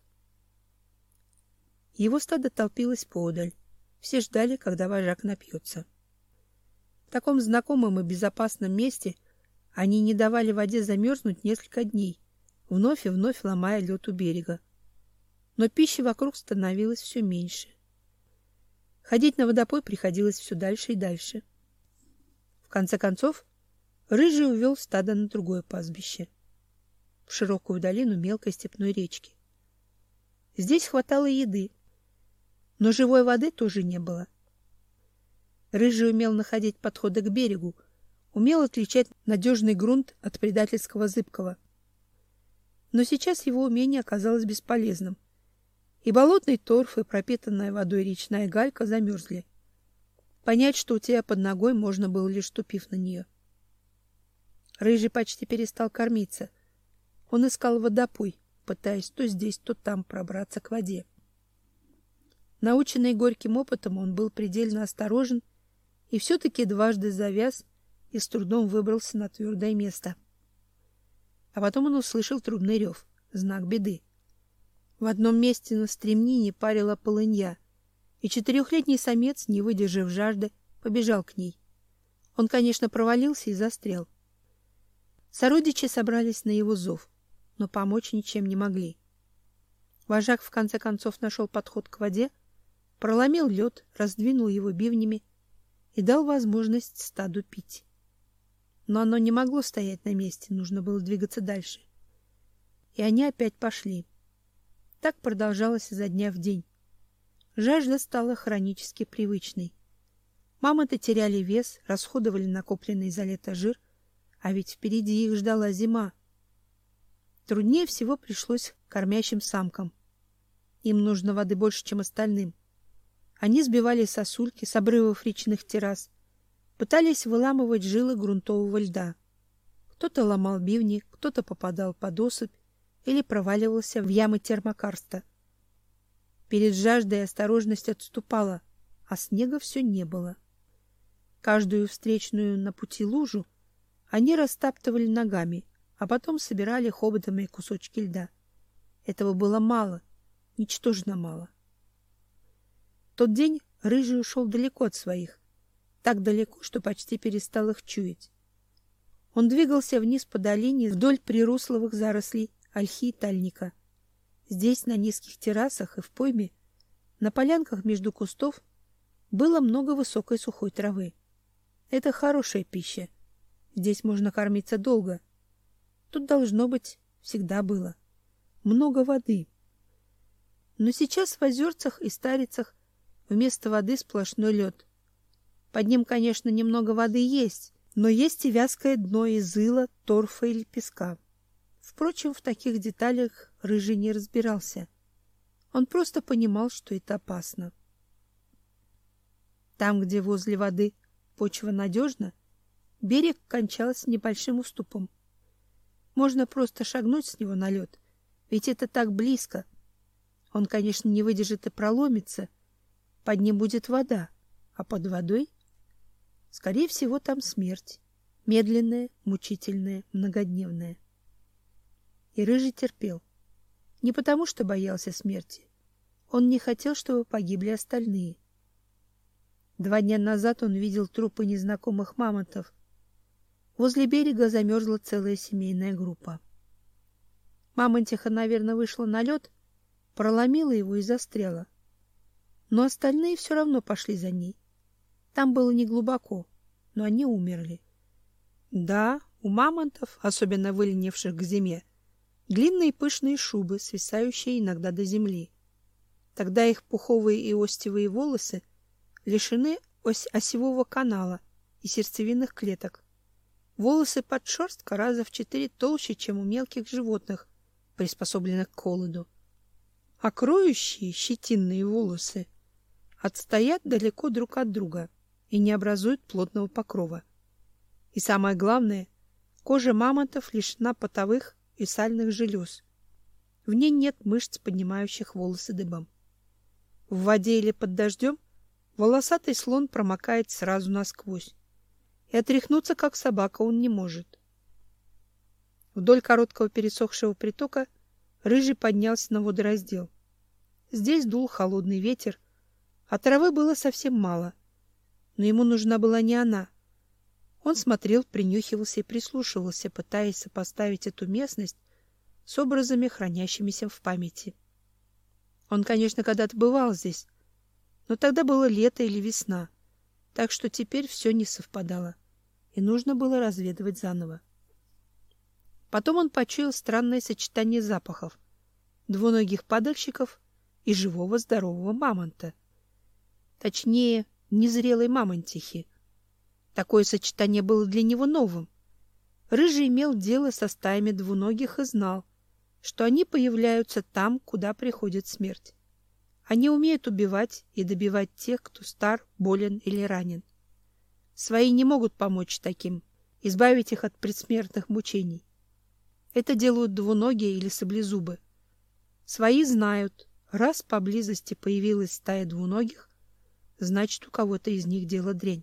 Его стадо толпилось поодаль. Все ждали, когда вожак напьется. В таком знакомом и безопасном месте они не давали воде замерзнуть несколько дней, вновь и вновь ломая лед у берега. Но пищи вокруг становилось все меньше. Ходить на водопой приходилось все дальше и дальше. В конце концов, Рыжий увел стадо на другое пастбище, в широкую долину мелкой степной речки. Здесь хватало еды, но живой воды тоже не было. Рыжий умел находить подходы к берегу, умел отличать надежный грунт от предательского зыбкого. Но сейчас его умение оказалось бесполезным, и болотный торф, и пропитанная водой речная галька замерзли. Понять, что у тебя под ногой, можно было, лишь ступив на нее. Рыжий почти перестал кормиться. Он искал водопой, пытаясь то здесь, то там пробраться к воде. Наученный горьким опытом, он был предельно осторожен и все-таки дважды завяз и с трудом выбрался на твердое место. А потом он услышал трубный рев, знак беды. В одном месте на стремнине парила полынья, и четырехлетний самец, не выдержав жажды, побежал к ней. Он, конечно, провалился и застрял. Сородичи собрались на его зов, но помочь ничем не могли. Вожак в конце концов нашел подход к воде, проломил лед, раздвинул его бивнями и дал возможность стаду пить. Но оно не могло стоять на месте, нужно было двигаться дальше. И они опять пошли. Так продолжалось изо дня в день. Жажда стала хронически привычной. Мамонты теряли вес, расходовали накопленный за лето жир, а ведь впереди их ждала зима. Труднее всего пришлось кормящим самкам. Им нужно воды больше, чем остальным. Они сбивали сосульки с обрывов речных террас, пытались выламывать жилы грунтового льда. Кто-то ломал бивни, кто-то попадал под осыпь или проваливался в ямы термокарста. Перед жаждой осторожность отступала, а снега все не было. Каждую встречную на пути лужу они растаптывали ногами, а потом собирали хоботами кусочки льда. Этого было мало, ничтожно мало. В тот день Рыжий ушел далеко от своих, так далеко, что почти перестал их чуять. Он двигался вниз по долине вдоль прирусловых зарослей ольхи и тальника. Здесь, на низких террасах и в пойме, на полянках между кустов, было много высокой сухой травы. Это хорошая пища. Здесь можно кормиться долго. Тут, должно быть, всегда было много воды. Но сейчас в озерцах и старицах вместо воды сплошной лед. Под ним, конечно, немного воды есть, но есть и вязкое дно из ила, торфа или песка. Впрочем, в таких деталях Рыжий не разбирался. Он просто понимал, что это опасно. Там, где возле воды почва надежна, берег кончался небольшим уступом. Можно просто шагнуть с него на лед, ведь это так близко. Он, конечно, не выдержит и проломится. Под ним будет вода, а под водой, скорее всего, там смерть. Медленная, мучительная, многодневная. И Рыжий терпел. Не потому, что боялся смерти. Он не хотел, чтобы погибли остальные. Два дня назад он видел трупы незнакомых мамонтов. Возле берега замерзла целая семейная группа. Мамонтиха, наверное, вышла на лед, проломила его и застряла. Но остальные все равно пошли за ней. Там было неглубоко, но они умерли. Да, у мамонтов, особенно выленивших к зиме, длинные пышные шубы, свисающие иногда до земли. Тогда их пуховые и остевые волосы лишены ось осевого канала и сердцевинных клеток. Волосы под шерстка раза в четыре толще, чем у мелких животных, приспособленных к холоду. А кроющие щетинные волосы отстоят далеко друг от друга и не образуют плотного покрова. И самое главное, кожа мамонтов лишена потовых и сальных желез. В ней нет мышц, поднимающих волосы дыбом. В воде или под дождем волосатый слон промокает сразу насквозь, и отряхнуться, как собака, он не может. Вдоль короткого пересохшего притока Рыжий поднялся на водораздел. Здесь дул холодный ветер, а травы было совсем мало, но ему нужна была не она. Он смотрел, принюхивался и прислушивался, пытаясь сопоставить эту местность с образами, хранящимися в памяти. Он, конечно, когда-то бывал здесь, но тогда было лето или весна, так что теперь все не совпадало, и нужно было разведывать заново. Потом он почуял странное сочетание запахов: двуногих падальщиков и живого здорового мамонта. Точнее, незрелой мамонтихи. Такое сочетание было для него новым. Рыжий имел дело со стаями двуногих и знал, что они появляются там, куда приходит смерть. Они умеют убивать и добивать тех, кто стар, болен или ранен. Свои не могут помочь таким, избавить их от предсмертных мучений. Это делают двуногие или саблезубы. Свои знают, раз поблизости появилась стая двуногих, значит, у кого-то из них дело дрянь.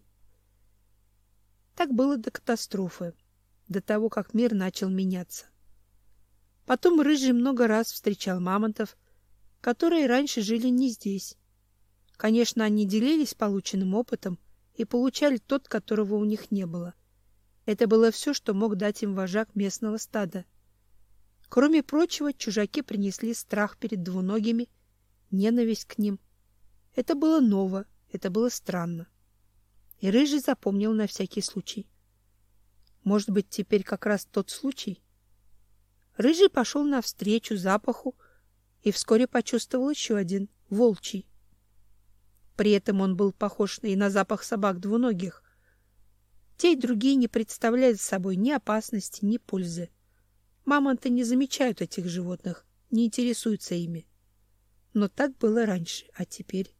Так было до катастрофы, до того, как мир начал меняться. Потом Рыжий много раз встречал мамонтов, которые раньше жили не здесь. Конечно, они делились полученным опытом и получали тот, которого у них не было. Это было все, что мог дать им вожак местного стада. Кроме прочего, чужаки принесли страх перед двуногими, ненависть к ним. Это было ново, это было странно. И Рыжий запомнил на всякий случай. Может быть, теперь как раз тот случай? Рыжий пошел навстречу запаху и вскоре почувствовал еще один, волчий. При этом он был похож и на запах собак двуногих. Те и другие не представляют собой ни опасности, ни пользы. Мамонты не замечают этих животных, не интересуются ими. Но так было раньше, а теперь...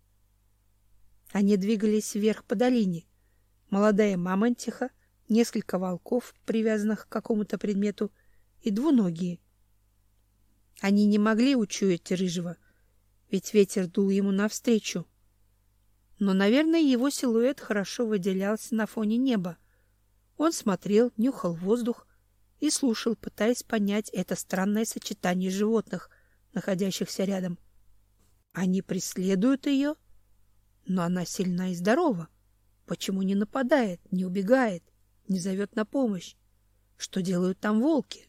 Они двигались вверх по долине. Молодая мамонтиха, несколько волков, привязанных к какому-то предмету, и двуногие. Они не могли учуять Рыжего, ведь ветер дул ему навстречу. Но, наверное, его силуэт хорошо выделялся на фоне неба. Он смотрел, нюхал воздух и слушал, пытаясь понять это странное сочетание животных, находящихся рядом. Они преследуют ее, но она сильна и здорова. Почему не нападает, не убегает, не зовет на помощь? Что делают там волки?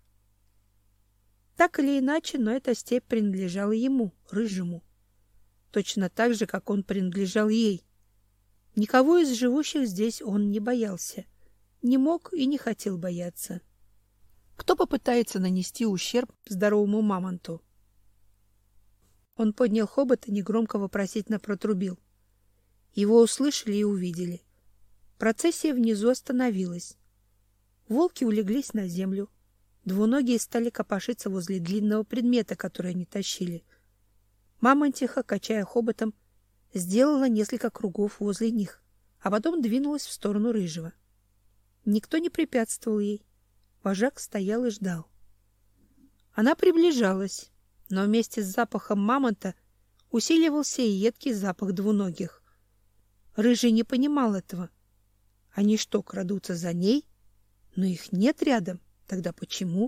Так или иначе, но эта степь принадлежала ему, Рыжему. Точно так же, как он принадлежал ей. Никого из живущих здесь он не боялся. Не мог и не хотел бояться. Кто попытается нанести ущерб здоровому мамонту? Он поднял хобот и негромко вопросительно протрубил. Его услышали и увидели. Процессия внизу остановилась. Волки улеглись на землю. Двуногие стали копошиться возле длинного предмета, который они тащили. Мамонтиха, качая хоботом, сделала несколько кругов возле них, а потом двинулась в сторону Рыжего. Никто не препятствовал ей. вожак стоял и ждал. Она приближалась, но вместе с запахом мамонта усиливался и едкий запах двуногих. Рыжий не понимал этого. Они что, крадутся за ней? Но их нет рядом. Тогда почему?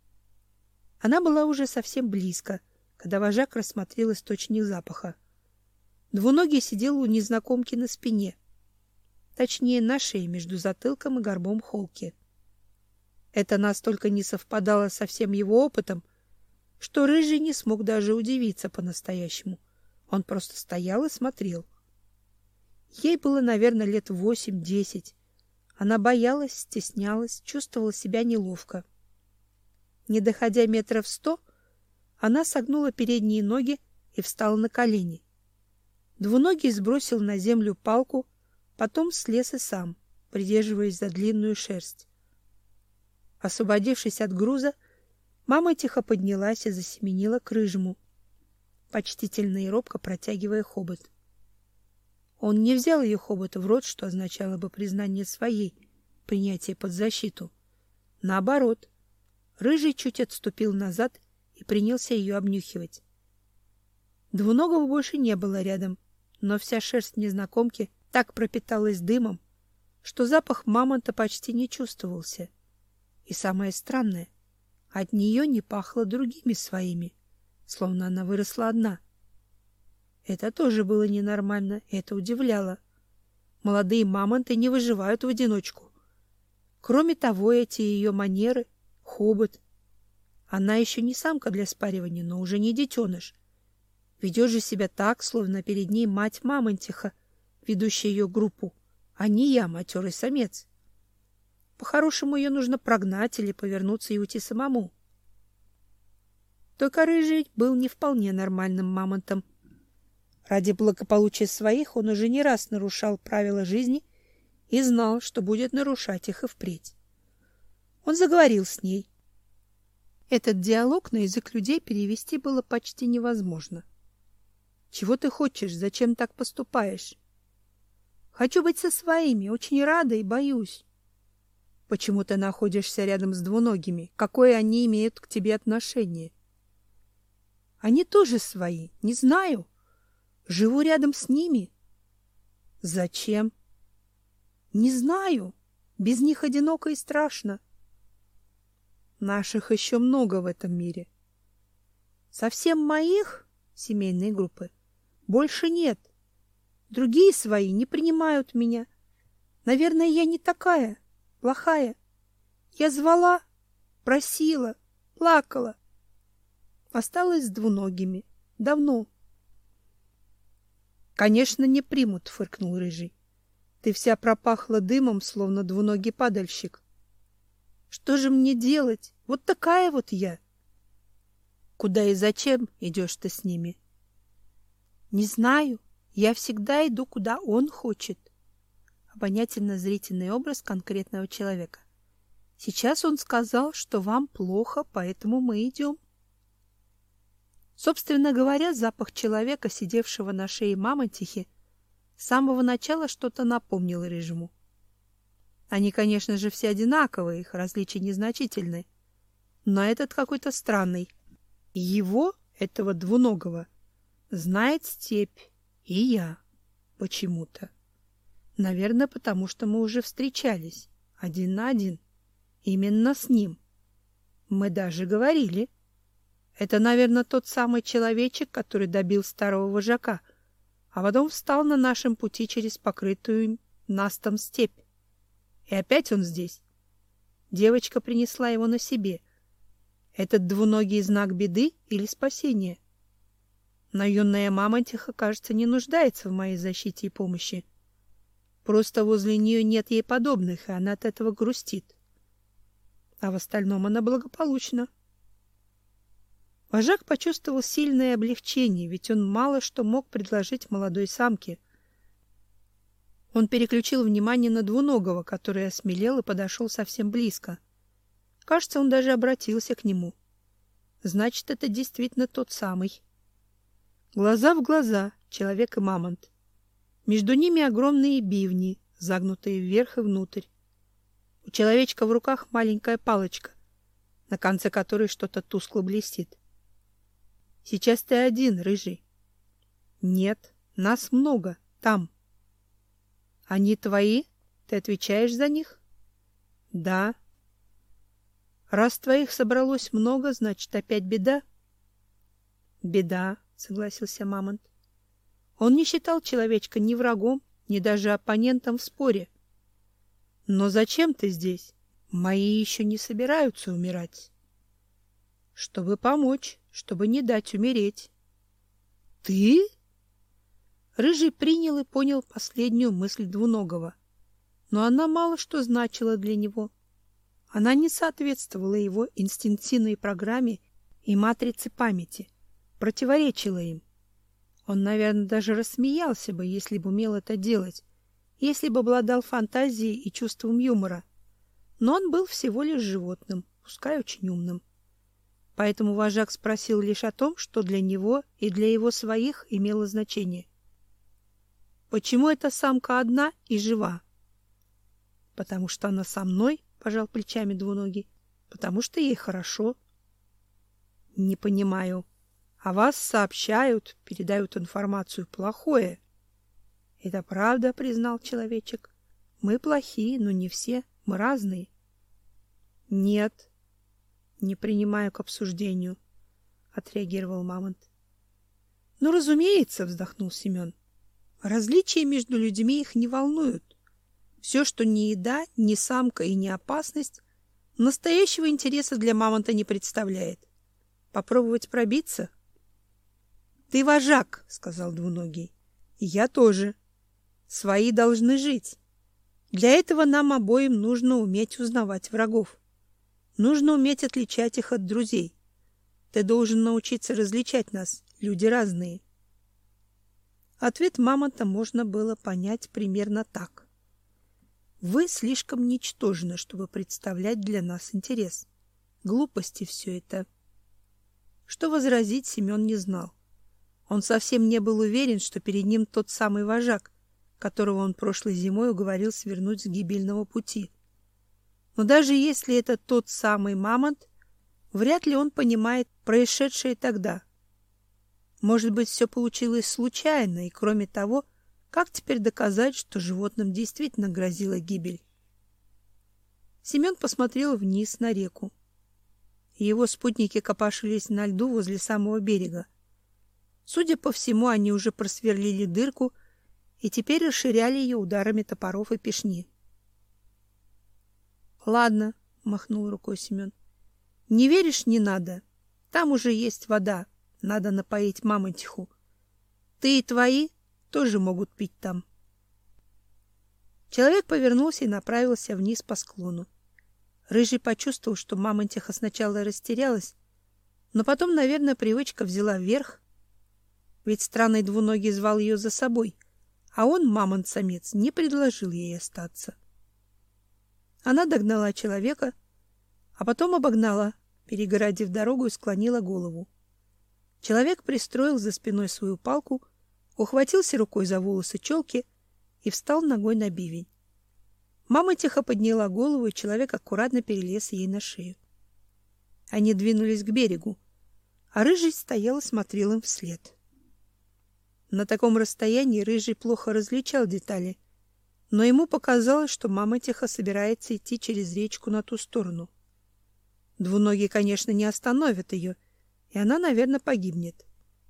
Она была уже совсем близко, когда вожак рассмотрел источник запаха. Двуногий сидел у незнакомки на спине, точнее, на шее между затылком и горбом холки. Это настолько не совпадало со всем его опытом, что Рыжий не смог даже удивиться по-настоящему. Он просто стоял и смотрел. Ей было, наверное, лет восемь-десять. Она боялась, стеснялась, чувствовала себя неловко. Не доходя метров сто, она согнула передние ноги и встала на колени. Двуногий сбросил на землю палку, потом слез и сам, придерживаясь за длинную шерсть. Освободившись от груза, мама тихо поднялась и засеменила к Рыжему, почтительно и робко протягивая хобот. Он не взял ее хобота в рот, что означало бы признание своей, принятие под защиту. Наоборот, Рыжий чуть отступил назад и принялся ее обнюхивать. Двуногого больше не было рядом, но вся шерсть незнакомки так пропиталась дымом, что запах мамонта почти не чувствовался. И самое странное, от нее не пахло другими своими, словно она выросла одна. Это тоже было ненормально, это удивляло. Молодые мамонты не выживают в одиночку. Кроме того, эти ее манеры, хобот. Она еще не самка для спаривания, но уже не детеныш. Ведет же себя так, словно перед ней мать мамонтиха, ведущая ее группу, а не я, матерый самец. По-хорошему ее нужно прогнать или повернуться и уйти самому. Только Рыжий был не вполне нормальным мамонтом. Ради благополучия своих он уже не раз нарушал правила жизни и знал, что будет нарушать их и впредь. Он заговорил с ней. Этот диалог на язык людей перевести было почти невозможно. «Чего ты хочешь? Зачем так поступаешь?» «Хочу быть со своими, очень рада и боюсь». «Почему ты находишься рядом с двуногими? Какое они имеют к тебе отношение?» «Они тоже свои, не знаю. Живу рядом с ними». «Зачем?» «Не знаю. Без них одиноко и страшно». «Наших еще много в этом мире». «Совсем моих, семейной группы, больше нет. Другие свои не принимают меня. Наверное, я не такая, плохая. Я звала, просила, плакала. Осталась с двуногими. Давно». «Конечно, не примут», — фыркнул Рыжий. «Ты вся пропахла дымом, словно двуногий падальщик». «Что же мне делать? Вот такая вот я». «Куда и зачем идешь ты с ними?» «Не знаю. Я всегда иду, куда он хочет». Обонятельно-зрительный образ конкретного человека. «Сейчас он сказал, что вам плохо, поэтому мы идем». Собственно говоря, запах человека, сидевшего на шее мамонтихи, с самого начала что-то напомнил Рыжему. Они, конечно же, все одинаковые, их различия незначительны, но этот какой-то странный. Его, этого двуногого, знает степь и я почему-то. Наверное, потому что мы уже встречались один на один. Именно с ним. Мы даже говорили. Это, наверное, тот самый человечек, который добил старого вожака, а потом встал на нашем пути через покрытую настом степь. И опять он здесь. Девочка принесла его на себе. Этот двуногий знак беды или спасения? Но юная мамонтиха, кажется, не нуждается в моей защите и помощи. Просто возле нее нет ей подобных, и она от этого грустит. А в остальном она благополучна. Вожак почувствовал сильное облегчение, ведь он мало что мог предложить молодой самке. Он переключил внимание на двуногого, который осмелел и подошел совсем близко. Кажется, он даже обратился к нему. Значит, это действительно тот самый. Глаза в глаза, человек и мамонт. Между ними огромные бивни, загнутые вверх и внутрь. У человечка в руках маленькая палочка, на конце которой что-то тускло блестит. Сейчас ты один, рыжий. Нет, нас много, там. Они твои? Ты отвечаешь за них? Да. Раз твоих собралось много, значит, опять беда? Беда, согласился мамонт. Он не считал человечка ни врагом, ни даже оппонентом в споре. Но зачем ты здесь? Мои еще не собираются умирать. Чтобы помочь, чтобы не дать умереть. Ты? Рыжий принял и понял последнюю мысль двуногого, но она мало что значила для него. Она не соответствовала его инстинктивной программе и матрице памяти, противоречила им. Он, наверное, даже рассмеялся бы, если бы умел это делать, если бы обладал фантазией и чувством юмора. Но он был всего лишь животным, пускай очень умным. Поэтому вожак спросил лишь о том, что для него и для его своих имело значение. Почему эта самка одна и жива? Потому что она со мной, пожал плечами двуногий. Потому что ей хорошо. Не понимаю. О вас сообщают, передают информацию плохое. Это правда, признал человечек. Мы плохие, но не все, мы разные. Нет, не принимаю к обсуждению, отреагировал мамонт. Ну, разумеется, вздохнул Семен. Различия между людьми их не волнуют. Все, что не еда, не самка и не опасность, настоящего интереса для мамонта не представляет. Попробовать пробиться? Ты вожак, сказал двуногий. И я тоже. Свои должны жить. Для этого нам обоим нужно уметь узнавать врагов. Нужно уметь отличать их от друзей. Ты должен научиться различать нас, люди разные. Ответ мамонта можно было понять примерно так. Вы слишком ничтожны, чтобы представлять для нас интерес. Глупости все это. Что возразить, Семен не знал. Он совсем не был уверен, что перед ним тот самый вожак, которого он прошлой зимой уговорил свернуть с гибельного пути. Но даже если это тот самый мамонт, вряд ли он понимает происшедшее тогда. Может быть, все получилось случайно, и кроме того, как теперь доказать, что животным действительно грозила гибель? Семен посмотрел вниз на реку. Его спутники копошились на льду возле самого берега. Судя по всему, они уже просверлили дырку и теперь расширяли ее ударами топоров и пешни. Ладно, махнул рукой Семен. Не веришь, не надо. Там уже есть вода. Надо напоить мамонтиху. Ты и твои тоже могут пить там. Человек повернулся и направился вниз по склону. Рыжий почувствовал, что мамонтиха сначала растерялась, но потом, наверное, привычка взяла верх, ведь странный двуногий звал ее за собой, а он, мамонт-самец, не предложил ей остаться. Она догнала человека, а потом обогнала, перегородив дорогу, и склонила голову. Человек пристроил за спиной свою палку, ухватился рукой за волосы челки и встал ногой на бивень. Мамонтиха подняла голову, и человек аккуратно перелез ей на шею. Они двинулись к берегу, а Рыжий стоял и смотрел им вслед. На таком расстоянии Рыжий плохо различал детали, но ему показалось, что мамонтиха собирается идти через речку на ту сторону. Двуногий, конечно, не остановит ее, и она, наверное, погибнет.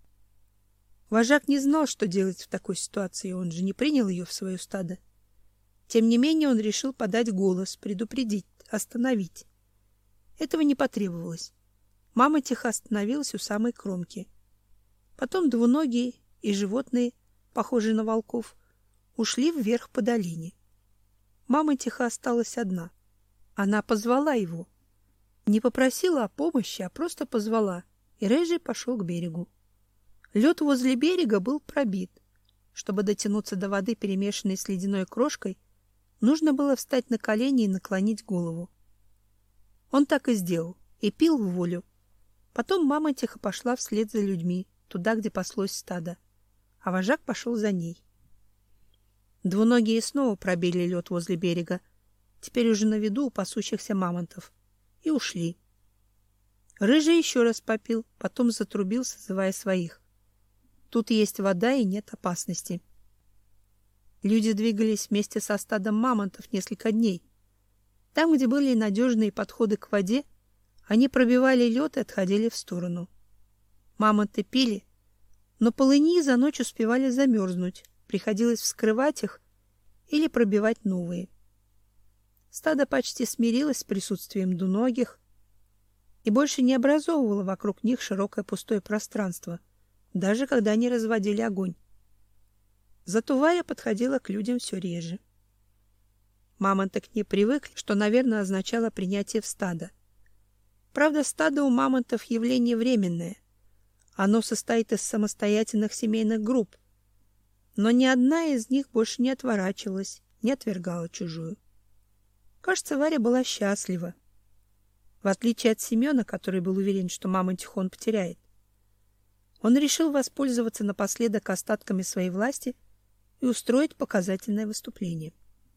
Вожак не знал, что делать в такой ситуации, он же не принял ее в свое стадо. Тем не менее он решил подать голос, предупредить, остановить. Этого не потребовалось. Мамонтиха остановилась у самой кромки. Потом двуногие и животные, похожие на волков, ушли вверх по долине. Мамонтиха осталась одна. Она позвала его. Не попросила о помощи, а просто позвала, и Рыжий пошел к берегу. Лед возле берега был пробит. Чтобы дотянуться до воды, перемешанной с ледяной крошкой, нужно было встать на колени и наклонить голову. Он так и сделал, и пил в волю. Потом мамонтиха пошла вслед за людьми, туда, где паслось стадо, а вожак пошел за ней. Двуногие снова пробили лед возле берега, теперь уже на виду у пасущихся мамонтов, и ушли. Рыжий еще раз попил, потом затрубил, созывая своих. Тут есть вода и нет опасности. Люди двигались вместе со стадом мамонтов несколько дней. Там, где были надежные подходы к воде, они пробивали лед и отходили в сторону. Мамонты пили, но полыньи за ночь успевали замерзнуть, приходилось вскрывать их или пробивать новые. Стадо почти смирилось с присутствием двуногих и больше не образовывало вокруг них широкое пустое пространство, даже когда они разводили огонь. Зато Варя подходила к людям все реже. Мамонты к ней привыкли, что, наверное, означало принятие в стадо. Правда, стадо у мамонтов явление временное. Оно состоит из самостоятельных семейных групп, но ни одна из них больше не отворачивалась, не отвергала чужую. Кажется, Варя была счастлива. В отличие от Семена, который был уверен, что мамонтиху он потеряет. Он решил воспользоваться напоследок остатками своей власти и устроить показательное выступление.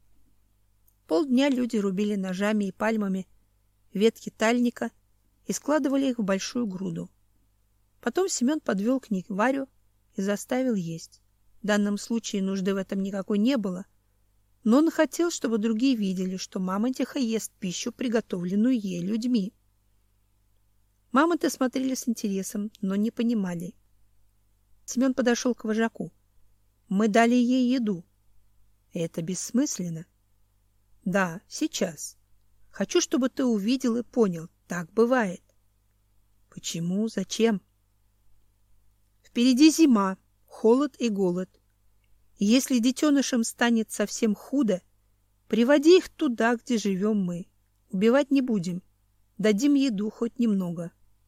Полдня люди рубили ножами и пальмами ветки тальника и складывали их в большую груду. Потом Семен подвел к ней Варю и заставил есть. В данном случае нужды в этом никакой не было, но он хотел, чтобы другие видели, что мамонтиха ест пищу, приготовленную ей людьми. Мамонты смотрели с интересом, но не понимали. Семен подошел к вожаку. Мы дали ей еду. Это бессмысленно. Да, сейчас. Хочу, чтобы ты увидел и понял. Так бывает. Почему? Зачем? Впереди зима, холод и голод. И если детенышам станет совсем худо, приводи их туда, где живем мы. Убивать не будем. Дадим еду хоть немного.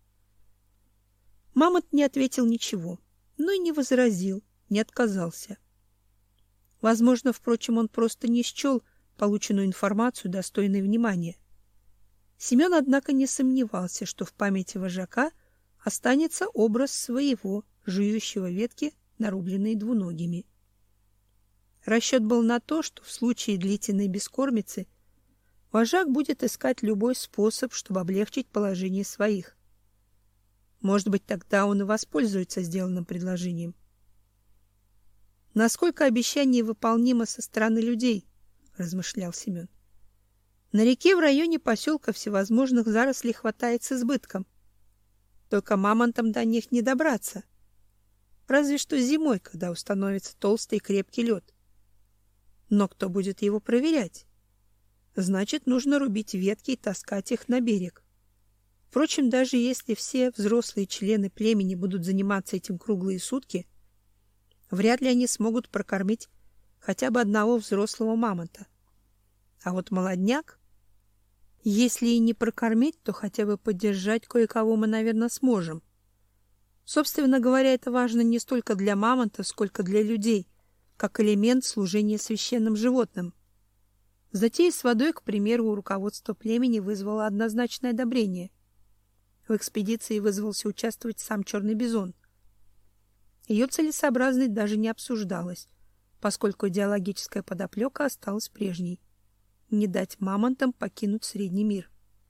Мамонт не ответил ничего, но и не возразил, не отказался. Возможно, впрочем, он просто не счел полученную информацию достойной внимания. Семен, однако, не сомневался, что в памяти вожака останется образ своего, жующего ветки, нарубленные двуногими. Расчет был на то, что в случае длительной бескормицы вожак будет искать любой способ, чтобы облегчить положение своих. Может быть, тогда он и воспользуется сделанным предложением. Насколько обещание выполнимо со стороны людей, размышлял Семен. На реке в районе поселка всевозможных зарослей хватает с избытком. Только мамонтам до них не добраться. Разве что зимой, когда установится толстый и крепкий лед. Но кто будет его проверять? Значит, нужно рубить ветки и таскать их на берег. Впрочем, даже если все взрослые члены племени будут заниматься этим круглые сутки, вряд ли они смогут прокормить хотя бы одного взрослого мамонта. А вот молодняк, если и не прокормить, то хотя бы поддержать кое-кого мы, наверное, сможем. Собственно говоря, это важно не столько для мамонтов, сколько для людей, как элемент служения священным животным. Затея с водой, к примеру, у руководства племени вызвала однозначное одобрение. В экспедиции вызвался участвовать сам черный бизон. Ее целесообразность даже не обсуждалась, поскольку идеологическая подоплека осталась прежней — не дать мамонтам покинуть Средний мир.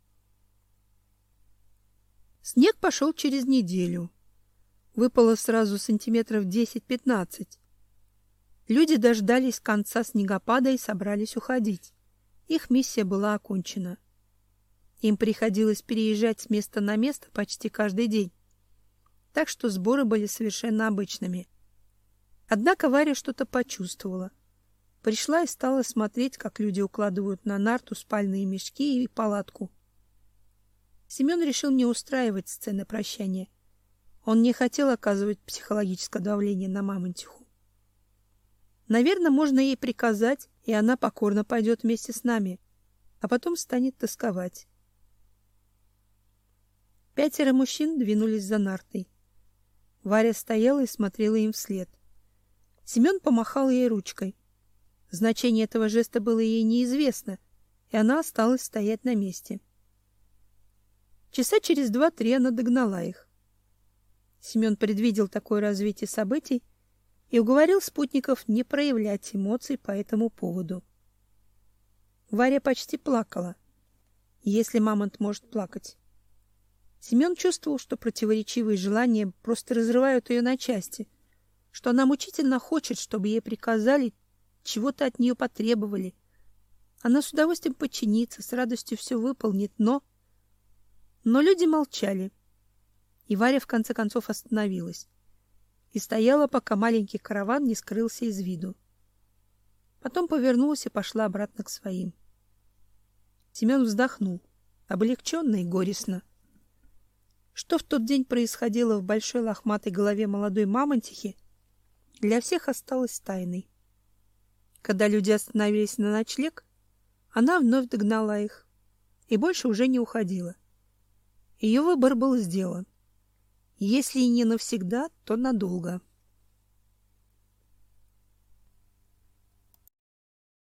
Снег пошел через неделю. Выпало сразу сантиметров десять-пятнадцать. Люди дождались конца снегопада и собрались уходить. Их миссия была окончена. Им приходилось переезжать с места на место почти каждый день, так что сборы были совершенно обычными. Однако Варя что-то почувствовала. Пришла и стала смотреть, как люди укладывают на нарту спальные мешки и палатку. Семен решил не устраивать сцены прощания. Он не хотел оказывать психологическое давление на мамонтиху. Наверное, можно ей приказать, и она покорно пойдет вместе с нами, а потом станет тосковать. Пятеро мужчин двинулись за нартой. Варя стояла и смотрела им вслед. Семен помахал ей ручкой. Значение этого жеста было ей неизвестно, и она осталась стоять на месте. Часа через два-три она догнала их. Семен предвидел такое развитие событий и уговорил спутников не проявлять эмоций по этому поводу. Варя почти плакала, если мамонт может плакать. Семен чувствовал, что противоречивые желания просто разрывают ее на части, что она мучительно хочет, чтобы ей приказали, чего-то от нее потребовали. Она с удовольствием подчинится, с радостью все выполнит, но... Но люди молчали, и Варя в конце концов остановилась и стояла, пока маленький караван не скрылся из виду. Потом повернулась и пошла обратно к своим. Семен вздохнул, облегченно и горестно. Что в тот день происходило в большой лохматой голове молодой мамонтихи, для всех осталось тайной. Когда люди остановились на ночлег, она вновь догнала их и больше уже не уходила. Ее выбор был сделан. Если и не навсегда, то надолго.